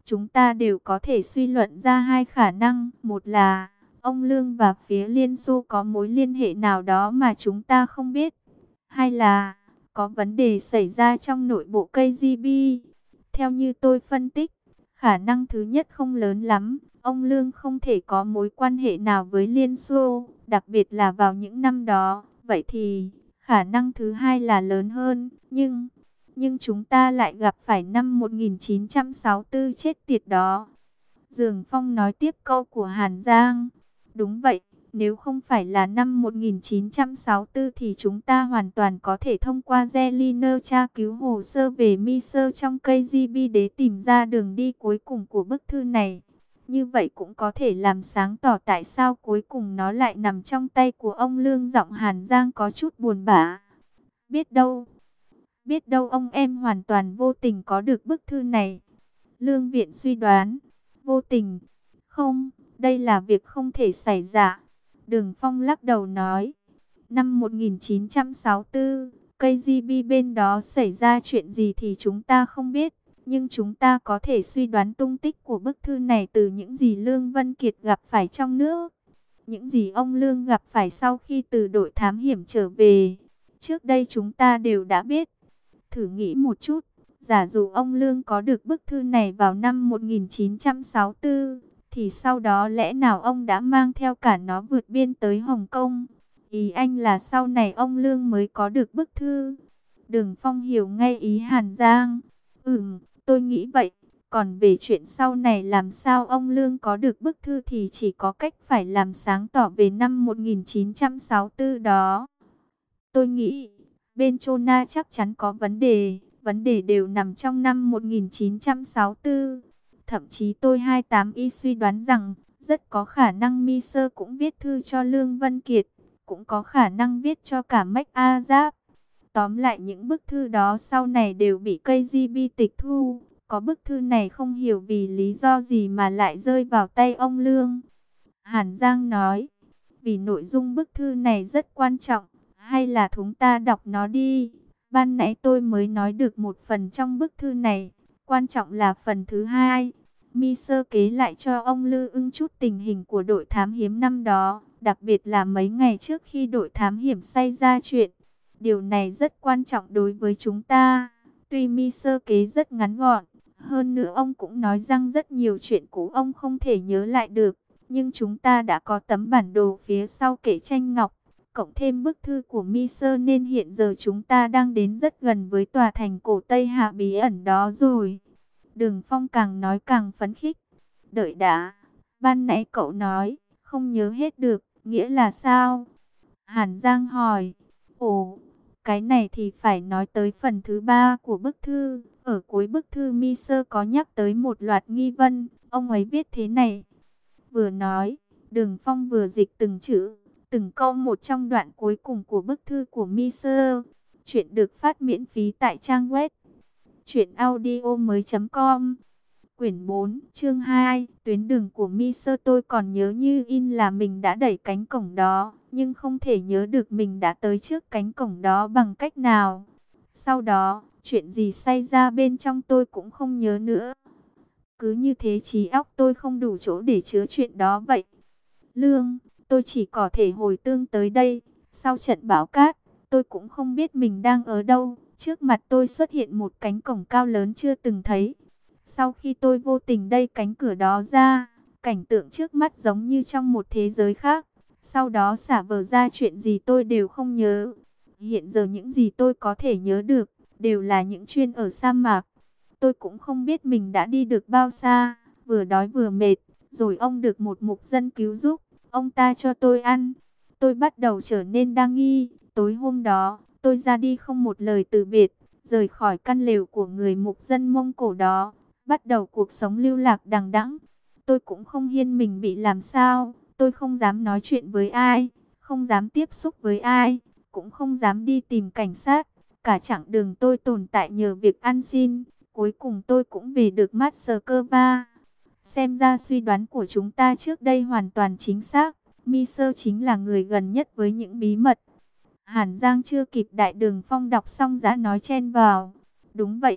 chúng ta đều có thể suy luận ra hai khả năng. Một là ông Lương và phía Liên Xô có mối liên hệ nào đó mà chúng ta không biết. Hai là có vấn đề xảy ra trong nội bộ ca giê bê. Theo như tôi phân tích, khả năng thứ nhất không lớn lắm. Ông Lương không thể có mối quan hệ nào với Liên Xô, đặc biệt là vào những năm đó. Vậy thì khả năng thứ hai là lớn hơn. Nhưng, nhưng chúng ta lại gặp phải năm một nghìn chín trăm sáu mươi tư chết tiệt đó. Dương Phong nói tiếp câu của Hàn Giang. Đúng vậy, nếu không phải là năm một nghìn chín trăm sáu mươi tư thì chúng ta hoàn toàn có thể thông qua Zeliner tra cứu hồ sơ về Miser trong ca giê bê để tìm ra đường đi cuối cùng của bức thư này. Như vậy cũng có thể làm sáng tỏ tại sao cuối cùng nó lại nằm trong tay của ông Lương. Giọng Hàn Giang có chút buồn bã. Biết đâu, biết đâu ông em hoàn toàn vô tình có được bức thư này. Lương Viện suy đoán. Vô tình? Không, đây là việc không thể xảy ra. Đường Phong lắc đầu nói. Năm một nghìn chín trăm sáu mươi tư, ca giê bê bên đó xảy ra chuyện gì thì chúng ta không biết. Nhưng chúng ta có thể suy đoán tung tích của bức thư này từ những gì Lương Vân Kiệt gặp phải trong nước. Những gì ông Lương gặp phải sau khi từ đội thám hiểm trở về. Trước đây chúng ta đều đã biết. Thử nghĩ một chút. Giả dụ ông Lương có được bức thư này vào năm một nghìn chín trăm sáu mươi tư, thì sau đó lẽ nào ông đã mang theo cả nó vượt biên tới Hồng Kông? Ý anh là sau này ông Lương mới có được bức thư. Đường Phong hiểu ngay ý Hàn Giang. Ừm, tôi nghĩ vậy. Còn về chuyện sau này làm sao ông Lương có được bức thư thì chỉ có cách phải làm sáng tỏ về năm một nghìn chín trăm sáu mươi tư đó. Tôi nghĩ bên Chona chắc chắn có vấn đề. Vấn đề đều nằm trong năm một nghìn chín trăm sáu mươi tư. Thậm chí tôi hai mươi tám y suy đoán rằng rất có khả năng Miser cũng viết thư cho Lương Vân Kiệt, cũng có khả năng viết cho cả Mách A Giáp. Tóm lại những bức thư đó sau này đều bị ca giê bê tịch thu. Có bức thư này không hiểu vì lý do gì mà lại rơi vào tay ông Lương. Hàn Giang nói, vì nội dung bức thư này rất quan trọng, hay là chúng ta đọc nó đi. Ban nãy tôi mới nói được một phần trong bức thư này, quan trọng là phần thứ hai. Miser kể lại cho ông Lư Ưng chút tình hình của đội thám hiểm năm đó, đặc biệt là mấy ngày trước khi đội thám hiểm xảy ra chuyện. Điều này rất quan trọng đối với chúng ta. Tuy Miser kể rất ngắn gọn, hơn nữa ông cũng nói rằng rất nhiều chuyện cũ ông không thể nhớ lại được, nhưng chúng ta đã có tấm bản đồ phía sau kể tranh ngọc, cộng thêm bức thư của Miser nên hiện giờ chúng ta đang đến rất gần với tòa thành cổ Tây Hạ bí ẩn đó rồi. Đường Phong càng nói càng phấn khích. Đợi đã, ban nãy cậu nói, không nhớ hết được, nghĩa là sao? Hàn Giang hỏi. Ồ, cái này thì phải nói tới phần thứ ba của bức thư. Ở cuối bức thư Miser có nhắc tới một loạt nghi vấn, ông ấy viết thế này. Vừa nói, Đường Phong vừa dịch từng chữ, từng câu một trong đoạn cuối cùng của bức thư của Miser. Chuyện được phát miễn phí tại trang web truyện audio mới chấm com. Quyển bốn, chương hai, tuyến đường của Miser. Tôi còn nhớ như in là mình đã đẩy cánh cổng đó, nhưng không thể nhớ được mình đã tới trước cánh cổng đó bằng cách nào. Sau đó, chuyện gì xảy ra bên trong tôi cũng không nhớ nữa. Cứ như thế trí óc tôi không đủ chỗ để chứa chuyện đó vậy. Lương, tôi chỉ có thể hồi tương tới đây. Sau trận bão cát, tôi cũng không biết mình đang ở đâu. Trước mặt tôi xuất hiện một cánh cổng cao lớn chưa từng thấy. Sau khi tôi vô tình đẩy cánh cửa đó ra, cảnh tượng trước mắt giống như trong một thế giới khác. Sau đó xả vờ ra chuyện gì tôi đều không nhớ. Hiện giờ những gì tôi có thể nhớ được, đều là những chuyện ở sa mạc. Tôi cũng không biết mình đã đi được bao xa, vừa đói vừa mệt, rồi ông được một mục dân cứu giúp, ông ta cho tôi ăn. Tôi bắt đầu trở nên đa nghi, tối hôm đó, tôi ra đi không một lời từ biệt, rời khỏi căn lều của người mục dân Mông Cổ đó, bắt đầu cuộc sống lưu lạc đằng đẵng. Tôi cũng không hiên mình bị làm sao, tôi không dám nói chuyện với ai, không dám tiếp xúc với ai, cũng không dám đi tìm cảnh sát. Cả chặng đường tôi tồn tại nhờ việc ăn xin. Cuối cùng tôi cũng về được Moscow. Xem ra suy đoán của chúng ta trước đây hoàn toàn chính xác. Miser chính là người gần nhất với những bí mật. Hàn Giang chưa kịp Đại Đường Phong đọc xong đã nói chen vào. Đúng vậy.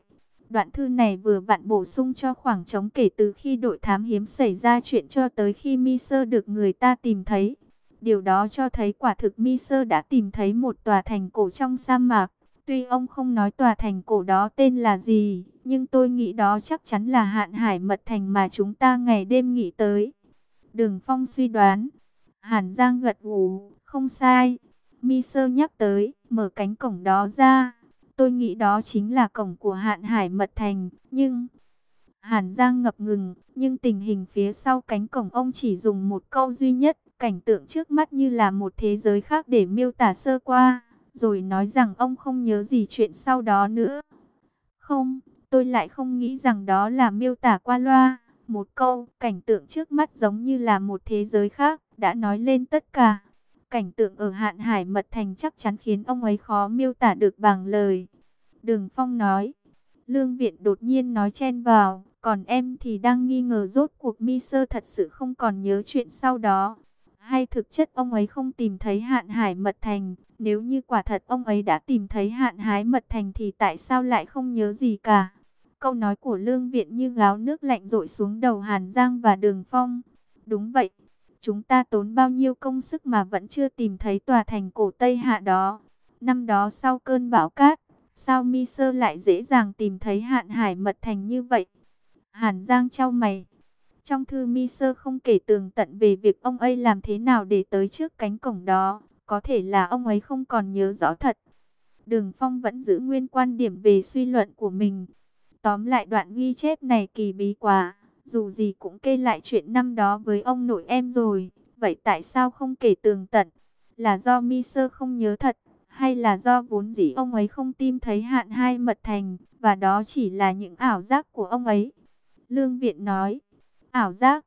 Đoạn thư này vừa vặn bổ sung cho khoảng trống kể từ khi đội thám hiếm xảy ra chuyện cho tới khi Miser được người ta tìm thấy. Điều đó cho thấy quả thực Miser đã tìm thấy một tòa thành cổ trong sa mạc. Tuy ông không nói tòa thành cổ đó tên là gì, nhưng tôi nghĩ đó chắc chắn là Hạn Hải Mật Thành mà chúng ta ngày đêm nghĩ tới. Đường Phong suy đoán. Hàn Giang gật gù, không sai. Miser nhắc tới, mở cánh cổng đó ra. Tôi nghĩ đó chính là cổng của Hạn Hải Mật Thành, nhưng... Hàn Giang ngập ngừng, nhưng tình hình phía sau cánh cổng ông chỉ dùng một câu duy nhất, cảnh tượng trước mắt như là một thế giới khác để miêu tả sơ qua, rồi nói rằng ông không nhớ gì chuyện sau đó nữa. Không, tôi lại không nghĩ rằng đó là miêu tả qua loa. Một câu, cảnh tượng trước mắt giống như là một thế giới khác, đã nói lên tất cả. Cảnh tượng ở Hạn Hải Mật Thành chắc chắn khiến ông ấy khó miêu tả được bằng lời. Đường Phong nói. Lương Viện đột nhiên nói chen vào, còn em thì đang nghi ngờ rốt cuộc Miser thật sự không còn nhớ chuyện sau đó. Hay thực chất ông ấy không tìm thấy Hạn Hải Mật Thành, nếu như quả thật ông ấy đã tìm thấy Hạn Hải Mật Thành thì tại sao lại không nhớ gì cả. Câu nói của Lương Viện như gáo nước lạnh dội xuống đầu Hàn Giang và Đường Phong. Đúng vậy, chúng ta tốn bao nhiêu công sức mà vẫn chưa tìm thấy tòa thành cổ Tây Hạ đó. Năm đó sau cơn bão cát, sao Miser lại dễ dàng tìm thấy Hạn Hải Mật Thành như vậy? Hàn Giang chau mày. Trong thư Miser không kể tường tận về việc ông ấy làm thế nào để tới trước cánh cổng đó. Có thể là ông ấy không còn nhớ rõ thật. Đường Phong vẫn giữ nguyên quan điểm về suy luận của mình. Tóm lại đoạn ghi chép này kỳ bí quá. Dù gì cũng kê lại chuyện năm đó với ông nội em rồi. Vậy tại sao không kể tường tận? Là do Miser không nhớ thật? Hay là do vốn dĩ ông ấy không tìm thấy Hạn Hải Mật Thành, và đó chỉ là những ảo giác của ông ấy? Lương Viện nói, ảo giác.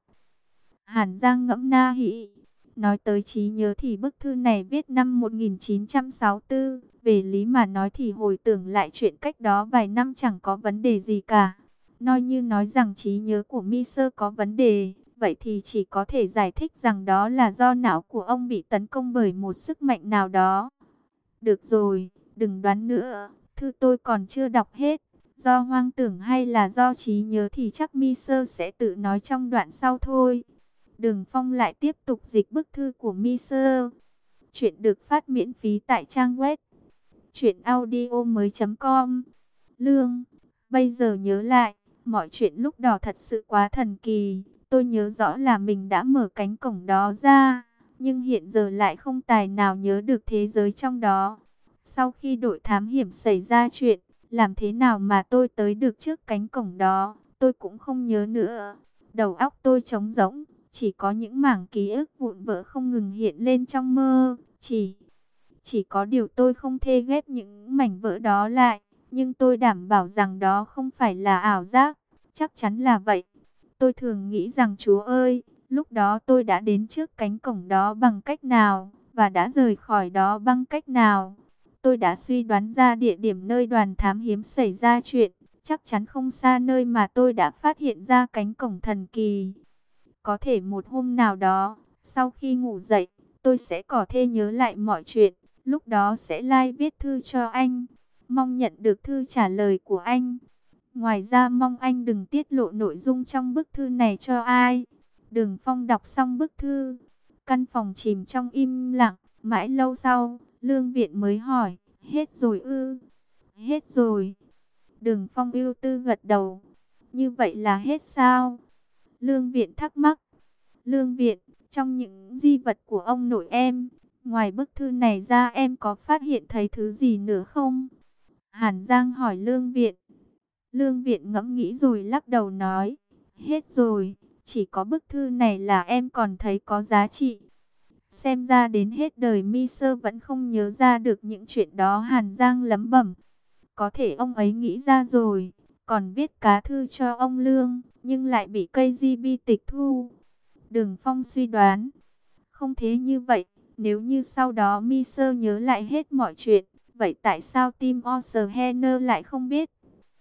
Hàn Giang ngẫm na hĩ. Nói tới trí nhớ thì bức thư này viết năm một nghìn chín trăm sáu mươi tư. Về lý mà nói thì hồi tưởng lại chuyện cách đó vài năm chẳng có vấn đề gì cả. Nói như nói rằng trí nhớ của Miser có vấn đề, vậy thì chỉ có thể giải thích rằng đó là do não của ông bị tấn công bởi một sức mạnh nào đó. Được rồi, đừng đoán nữa, thư tôi còn chưa đọc hết. Do hoang tưởng hay là do trí nhớ thì chắc Miser sẽ tự nói trong đoạn sau thôi. Đường Phong lại tiếp tục dịch bức thư của Miser. Chuyện được phát miễn phí tại trang web truyện audio mới chấm com. Lương, bây giờ nhớ lại, mọi chuyện lúc đó thật sự quá thần kỳ. Tôi nhớ rõ là mình đã mở cánh cổng đó ra, nhưng hiện giờ lại không tài nào nhớ được thế giới trong đó. Sau khi đội thám hiểm xảy ra chuyện, làm thế nào mà tôi tới được trước cánh cổng đó, tôi cũng không nhớ nữa. Đầu óc tôi trống rỗng, chỉ có những mảng ký ức vụn vỡ không ngừng hiện lên trong mơ. Chỉ, chỉ có điều tôi không thể ghép những mảnh vỡ đó lại, nhưng tôi đảm bảo rằng đó không phải là ảo giác, chắc chắn là vậy. Tôi thường nghĩ rằng Chúa ơi, lúc đó tôi đã đến trước cánh cổng đó bằng cách nào, và đã rời khỏi đó bằng cách nào. Tôi đã suy đoán ra địa điểm nơi đoàn thám hiếm xảy ra chuyện, chắc chắn không xa nơi mà tôi đã phát hiện ra cánh cổng thần kỳ. Có thể một hôm nào đó, sau khi ngủ dậy, tôi sẽ có thể nhớ lại mọi chuyện, lúc đó sẽ like viết thư cho anh. Mong nhận được thư trả lời của anh. Ngoài ra mong anh đừng tiết lộ nội dung trong bức thư này cho ai. Đường Phong đọc xong bức thư, căn phòng chìm trong im lặng. Mãi lâu sau, Lương Viện mới hỏi, hết rồi ư? Hết rồi. Đường Phong ưu tư gật đầu. Như vậy là hết sao? Lương Viện thắc mắc. Lương Viện, trong những di vật của ông nội em, ngoài bức thư này ra em có phát hiện thấy thứ gì nữa không? Hàn Giang hỏi Lương Viện. Lương Viện ngẫm nghĩ rồi lắc đầu nói, hết rồi, chỉ có bức thư này là em còn thấy có giá trị. Xem ra đến hết đời Miser vẫn không nhớ ra được những chuyện đó. Hàn Giang lẩm bẩm. Có thể ông ấy nghĩ ra rồi, còn viết cá thư cho ông Lương, nhưng lại bị ca giê bê tịch thu. Đường Phong suy đoán, không thế như vậy, nếu như sau đó Miser nhớ lại hết mọi chuyện, vậy tại sao Tim Oceaner lại không biết?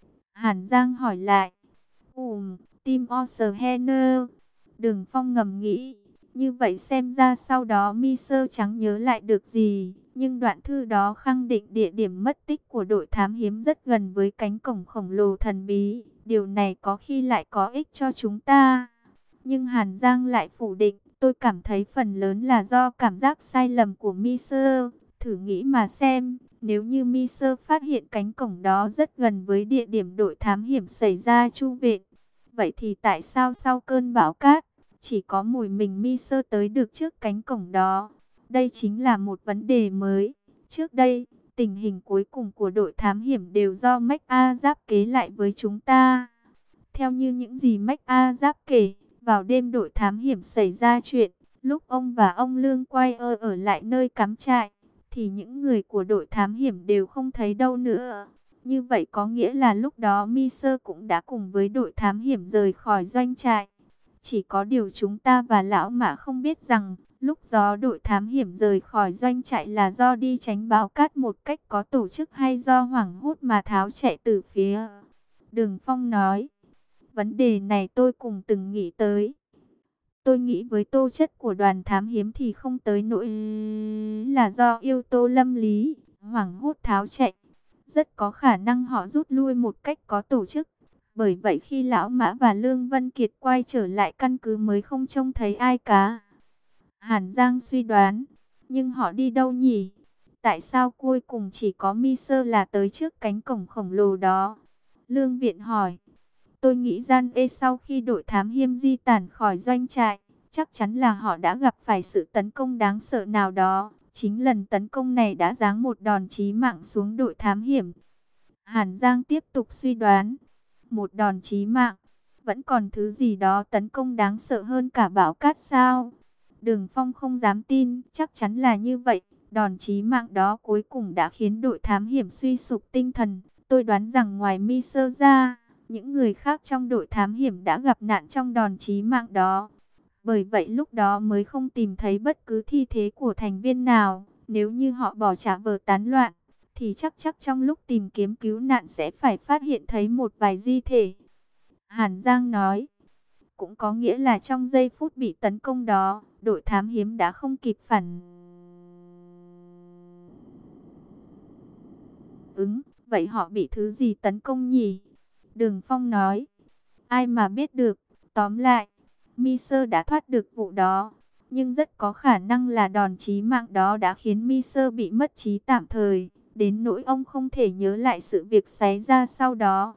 Hàn Giang hỏi lại. Ừm, Tim Oceaner. Đường Phong ngầm nghĩ. Như vậy xem ra sau đó Miser chẳng nhớ lại được gì. Nhưng đoạn thư đó khẳng định địa điểm mất tích của đội thám hiếm rất gần với cánh cổng khổng lồ thần bí. Điều này có khi lại có ích cho chúng ta. Nhưng Hàn Giang lại phủ định, tôi cảm thấy phần lớn là do cảm giác sai lầm của Miser. Thử nghĩ mà xem, nếu như Miser phát hiện cánh cổng đó rất gần với địa điểm đội thám hiểm xảy ra chu viện, vậy thì tại sao sau cơn bão cát, chỉ có mùi mình Miser tới được trước cánh cổng đó? Đây chính là một vấn đề mới. Trước đây, tình hình cuối cùng của đội thám hiểm đều do MacA giáp kế lại với chúng ta. Theo như những gì MacA giáp kể, vào đêm đội thám hiểm xảy ra chuyện, lúc ông và ông Lương quay ở, ở lại nơi cắm trại, thì những người của đội thám hiểm đều không thấy đâu nữa. Như vậy có nghĩa là lúc đó Miser cũng đã cùng với đội thám hiểm rời khỏi doanh trại. Chỉ có điều chúng ta và lão Mã không biết rằng, lúc đó đội thám hiểm rời khỏi doanh trại là do đi tránh bão cát một cách có tổ chức hay do hoảng hốt mà tháo chạy từ phía. Đường Phong nói, vấn đề này tôi cùng từng nghĩ tới. Tôi nghĩ với tố chất của đoàn thám hiếm thì không tới nỗi là do yếu tố lâm lý, hoảng hốt tháo chạy. Rất có khả năng họ rút lui một cách có tổ chức. Bởi vậy khi Lão Mã và Lương Vân Kiệt quay trở lại căn cứ mới không trông thấy ai cả. Hàn Giang suy đoán, nhưng họ đi đâu nhỉ? Tại sao cuối cùng chỉ có Miser là tới trước cánh cổng khổng lồ đó? Lương Viện hỏi. Tôi nghĩ Gian Ê sau khi đội thám hiểm di tản khỏi doanh trại, chắc chắn là họ đã gặp phải sự tấn công đáng sợ nào đó. Chính lần tấn công này đã giáng một đòn chí mạng xuống đội thám hiểm. Hàn Giang tiếp tục suy đoán. Một đòn chí mạng, vẫn còn thứ gì đó tấn công đáng sợ hơn cả bão cát sao? Đường Phong không dám tin, chắc chắn là như vậy. Đòn chí mạng đó cuối cùng đã khiến đội thám hiểm suy sụp tinh thần. Tôi đoán rằng ngoài Miser ra, những người khác trong đội thám hiểm đã gặp nạn trong đòn chí mạng đó. Bởi vậy lúc đó mới không tìm thấy bất cứ thi thể của thành viên nào. Nếu như họ bỏ trả vờ tán loạn, thì chắc chắc trong lúc tìm kiếm cứu nạn sẽ phải phát hiện thấy một vài di thể. Hàn Giang nói, cũng có nghĩa là trong giây phút bị tấn công đó, đội thám hiểm đã không kịp phản ứng. Vậy họ bị thứ gì tấn công nhỉ? Đường Phong nói, ai mà biết được. Tóm lại, Miser đã thoát được vụ đó. Nhưng rất có khả năng là đòn chí mạng đó đã khiến Miser bị mất trí tạm thời, đến nỗi ông không thể nhớ lại sự việc xảy ra sau đó.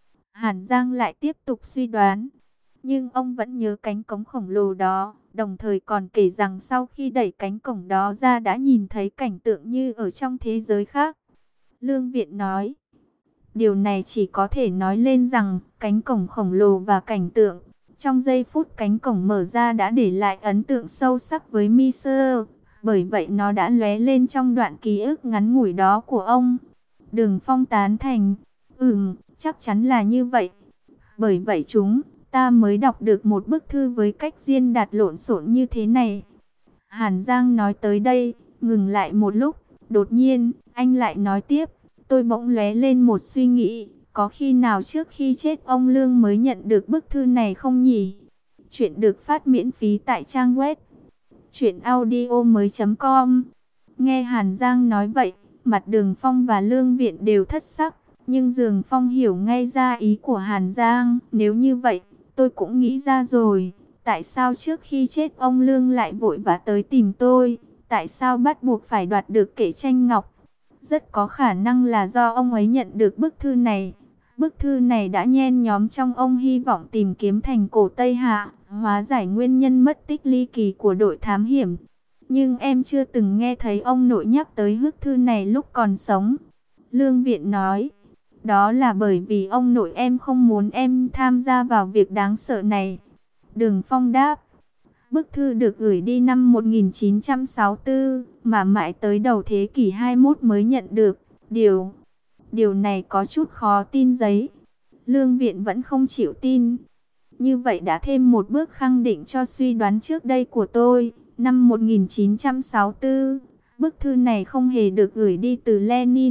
Hàn Giang lại tiếp tục suy đoán. Nhưng ông vẫn nhớ cánh cổng khổng lồ đó, đồng thời còn kể rằng sau khi đẩy cánh cổng đó ra đã nhìn thấy cảnh tượng như ở trong thế giới khác. Lương Viện nói, điều này chỉ có thể nói lên rằng cánh cổng khổng lồ và cảnh tượng trong giây phút cánh cổng mở ra đã để lại ấn tượng sâu sắc với Miser. Bởi vậy nó đã lóe lên trong đoạn ký ức ngắn ngủi đó của ông. Đường Phong tán thành, ừm, chắc chắn là như vậy. Bởi vậy chúng ta mới đọc được một bức thư với cách diễn đạt lộn xộn như thế này. Hàn Giang nói tới đây, ngừng lại một lúc. Đột nhiên, anh lại nói tiếp. Tôi bỗng lóe lên một suy nghĩ. Có khi nào trước khi chết ông Lương mới nhận được bức thư này không nhỉ? Chuyện được phát miễn phí tại trang web truyện audio mới chấm com. Nghe Hàn Giang nói vậy, mặt Đường Phong và Lương Viện đều thất sắc. Nhưng Đường Phong hiểu ngay ra ý của Hàn Giang. Nếu như vậy, tôi cũng nghĩ ra rồi. Tại sao trước khi chết ông Lương lại vội vã tới tìm tôi? Tại sao bắt buộc phải đoạt được kệ tranh ngọc? Rất có khả năng là do ông ấy nhận được bức thư này. Bức thư này đã nhen nhóm trong ông hy vọng tìm kiếm thành cổ Tây Hạ, hóa giải nguyên nhân mất tích ly kỳ của đội thám hiểm. Nhưng em chưa từng nghe thấy ông nội nhắc tới bức thư này lúc còn sống. Lương Viện nói, đó là bởi vì ông nội em không muốn em tham gia vào việc đáng sợ này. Đường Phong đáp, bức thư được gửi đi năm một nghìn chín trăm sáu mươi tư, mà mãi tới đầu thế kỷ hai mươi mốt mới nhận được. Điều, điều này có chút khó tin giấy. Lương Viện vẫn không chịu tin. Như vậy đã thêm một bước khẳng định cho suy đoán trước đây của tôi. Năm một nghìn chín trăm sáu mươi tư, bức thư này không hề được gửi đi từ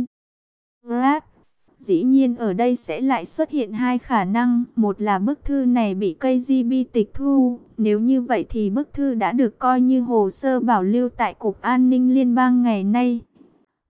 Leningrad. Dĩ nhiên ở đây sẽ lại xuất hiện hai khả năng. Một là bức thư này bị ca giê bê tịch thu. Nếu như vậy thì bức thư đã được coi như hồ sơ bảo lưu tại Cục An ninh Liên bang ngày nay.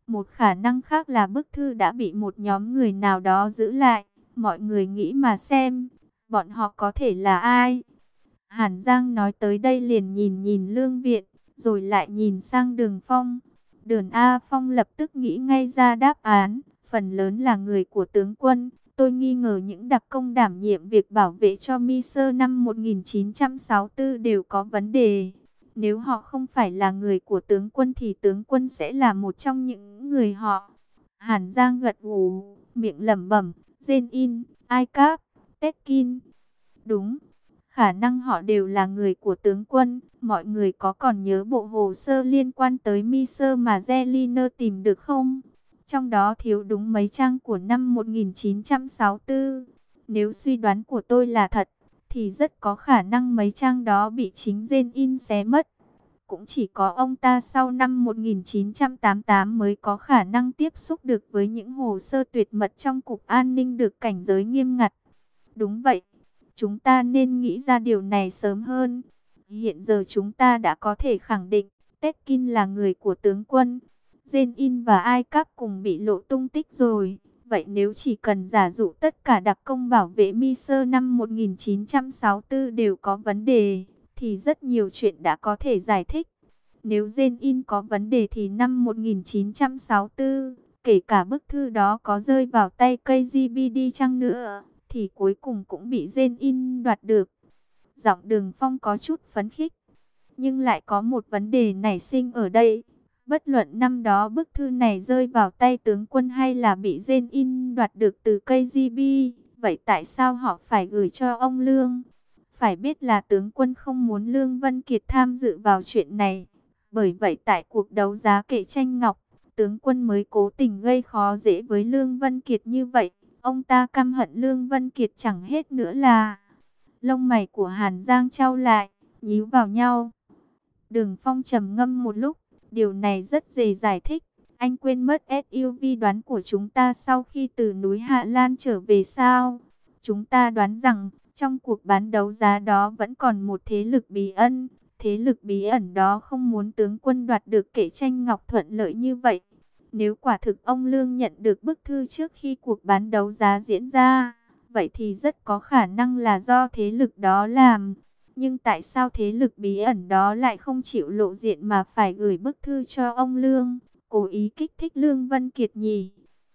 Một khả năng khác là bức thư đã bị một nhóm người nào đó giữ lại. Mọi người nghĩ mà xem, bọn họ có thể là ai? Hàn Giang nói tới đây liền nhìn nhìn Lương Viện, rồi lại nhìn sang Đường Phong. Đường A Phong lập tức nghĩ ngay ra đáp án, phần lớn là người của tướng quân. Tôi nghi ngờ những đặc công đảm nhiệm việc bảo vệ cho My Sơ năm một nghìn chín trăm sáu mươi tư đều có vấn đề. Nếu họ không phải là người của tướng quân thì tướng quân sẽ là một trong những người họ. Hàn Giang gật gù, miệng lẩm bẩm, Jin-in, Ai-Cáp, Tekin. Đúng, khả năng họ đều là người của tướng quân. Mọi người có còn nhớ bộ hồ sơ liên quan tới My Sơ mà Zeliner tìm được không? Trong đó thiếu đúng mấy trang của năm một nghìn chín trăm sáu mươi tư. Nếu suy đoán của tôi là thật, thì rất có khả năng mấy trang đó bị chính Jin-in xé mất. Cũng chỉ có ông ta sau năm một nghìn chín trăm tám mươi tám mới có khả năng tiếp xúc được với những hồ sơ tuyệt mật trong Cục An ninh được cảnh giới nghiêm ngặt. Đúng vậy, chúng ta nên nghĩ ra điều này sớm hơn. Hiện giờ chúng ta đã có thể khẳng định Tekin là người của tướng quân. Jin-in và Ai-Cáp cùng bị lộ tung tích rồi. Vậy nếu chỉ cần giả dụ tất cả đặc công bảo vệ My Sơ năm một nghìn chín trăm sáu mươi tư đều có vấn đề, thì rất nhiều chuyện đã có thể giải thích. Nếu Jin-in có vấn đề thì năm một nghìn chín trăm sáu mươi tư, kể cả bức thư đó có rơi vào tay ca giê bê đi chăng nữa, thì cuối cùng cũng bị Jin-in đoạt được. Giọng Đường Phong có chút phấn khích. Nhưng lại có một vấn đề nảy sinh ở đây. Bất luận năm đó bức thư này rơi vào tay tướng quân hay là bị Jin-in đoạt được từ ca giê bê, vậy tại sao họ phải gửi cho ông Lương? Phải biết là tướng quân không muốn Lương Vân Kiệt tham dự vào chuyện này. Bởi vậy tại cuộc đấu giá kệ tranh ngọc, tướng quân mới cố tình gây khó dễ với Lương Vân Kiệt như vậy. Ông ta căm hận Lương Vân Kiệt chẳng hết nữa là... Lông mày của Hàn Giang chau lại, nhíu vào nhau. Đường Phong trầm ngâm một lúc, điều này rất dễ giải thích. Anh quên mất ét u vê đoán của chúng ta sau khi từ núi Hạ Lan trở về sao? Chúng ta đoán rằng, trong cuộc bán đấu giá đó vẫn còn một thế lực bí ẩn. Thế lực bí ẩn đó không muốn tướng quân đoạt được kệ tranh ngọc thuận lợi như vậy. Nếu quả thực ông Lương nhận được bức thư trước khi cuộc bán đấu giá diễn ra, vậy thì rất có khả năng là do thế lực đó làm. Nhưng tại sao thế lực bí ẩn đó lại không chịu lộ diện mà phải gửi bức thư cho ông Lương, cố ý kích thích Lương Vân Kiệt nhỉ?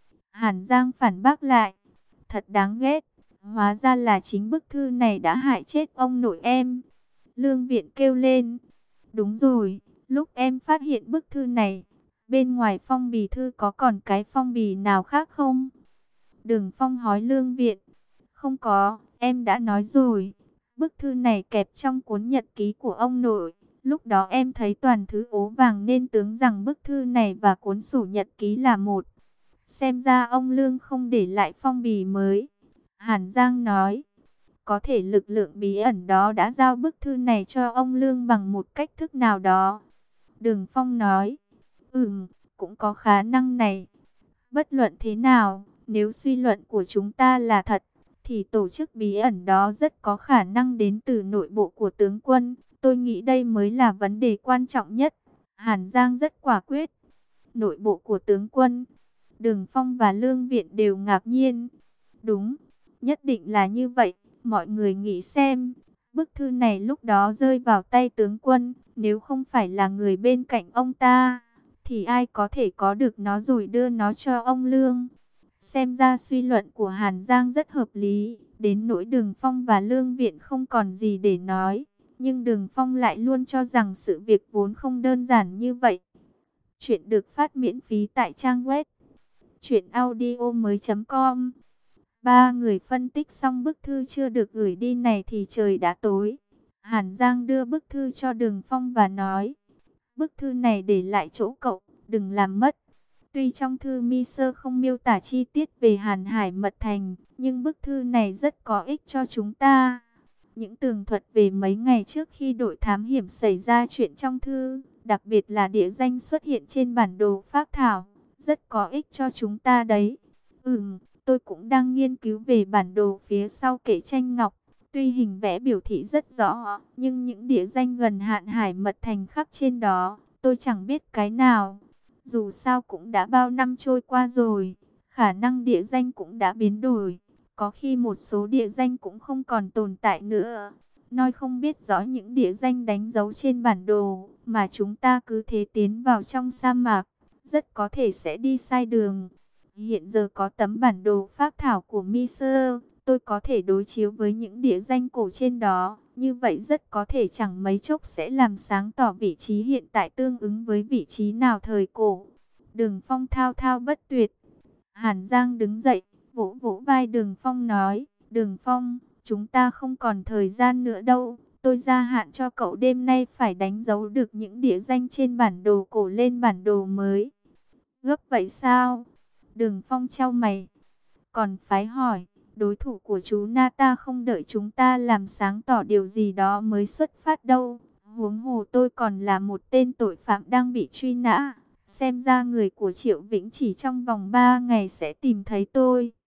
Hàn Giang phản bác lại, thật đáng ghét, hóa ra là chính bức thư này đã hại chết ông nội em. Lương Viện kêu lên, đúng rồi, lúc em phát hiện bức thư này, bên ngoài phong bì thư có còn cái phong bì nào khác không? Đường Phong hỏi Lương Viện, không có, em đã nói rồi. Bức thư này kẹp trong cuốn nhật ký của ông nội. Lúc đó em thấy toàn thứ ố vàng nên tưởng rằng bức thư này và cuốn sổ nhật ký là một. Xem ra ông Lương không để lại phong bì mới. Hàn Giang nói, có thể lực lượng bí ẩn đó đã giao bức thư này cho ông Lương bằng một cách thức nào đó. Đường Phong nói, ừm, cũng có khả năng này. Bất luận thế nào, nếu suy luận của chúng ta là thật, thì tổ chức bí ẩn đó rất có khả năng đến từ nội bộ của tướng quân. Tôi nghĩ đây mới là vấn đề quan trọng nhất. Hàn Giang rất quả quyết. Nội bộ của tướng quân. Đường Phong và Lương Viện đều ngạc nhiên. Đúng, nhất định là như vậy. Mọi người nghĩ xem, bức thư này lúc đó rơi vào tay tướng quân, nếu không phải là người bên cạnh ông ta, thì ai có thể có được nó rồi đưa nó cho ông Lương? Xem ra suy luận của Hàn Giang rất hợp lý, đến nỗi Đường Phong và Lương Viện không còn gì để nói. Nhưng Đường Phong lại luôn cho rằng sự việc vốn không đơn giản như vậy. Chuyện được phát miễn phí tại trang web truyện audio mới chấm com. Ba người phân tích xong bức thư chưa được gửi đi này thì trời đã tối. Hàn Giang đưa bức thư cho Đường Phong và nói, bức thư này để lại chỗ cậu, đừng làm mất. Tuy trong thư My Sơ không miêu tả chi tiết về Hàn Hải Mật Thành, nhưng bức thư này rất có ích cho chúng ta. Những tường thuật về mấy ngày trước khi đội thám hiểm xảy ra chuyện trong thư, đặc biệt là địa danh xuất hiện trên bản đồ phác thảo, rất có ích cho chúng ta đấy. Ừm, tôi cũng đang nghiên cứu về bản đồ phía sau kệ tranh ngọc. Tuy hình vẽ biểu thị rất rõ, nhưng những địa danh gần Hạn Hải Mật Thành khắc trên đó, tôi chẳng biết cái nào. Dù sao cũng đã bao năm trôi qua rồi, khả năng địa danh cũng đã biến đổi. Có khi một số địa danh cũng không còn tồn tại nữa. Noi không biết rõ những địa danh đánh dấu trên bản đồ, mà chúng ta cứ thế tiến vào trong sa mạc, rất có thể sẽ đi sai đường. Hiện giờ có tấm bản đồ phác thảo của Miser, tôi có thể đối chiếu với những địa danh cổ trên đó. Như vậy rất có thể chẳng mấy chốc sẽ làm sáng tỏ vị trí hiện tại tương ứng với vị trí nào thời cổ. Đường Phong thao thao bất tuyệt. Hàn Giang đứng dậy, vỗ vỗ vai Đường Phong nói, Đường Phong, chúng ta không còn thời gian nữa đâu. Tôi gia hạn cho cậu đêm nay phải đánh dấu được những địa danh trên bản đồ cổ lên bản đồ mới. Gấp vậy sao? Đường Phong chau mày. Còn phái hỏi, đối thủ của chú Nata không đợi chúng ta làm sáng tỏ điều gì đó mới xuất phát đâu. Huống hồ tôi còn là một tên tội phạm đang bị truy nã. Xem ra người của Triệu Vĩnh chỉ trong vòng ba ngày sẽ tìm thấy tôi.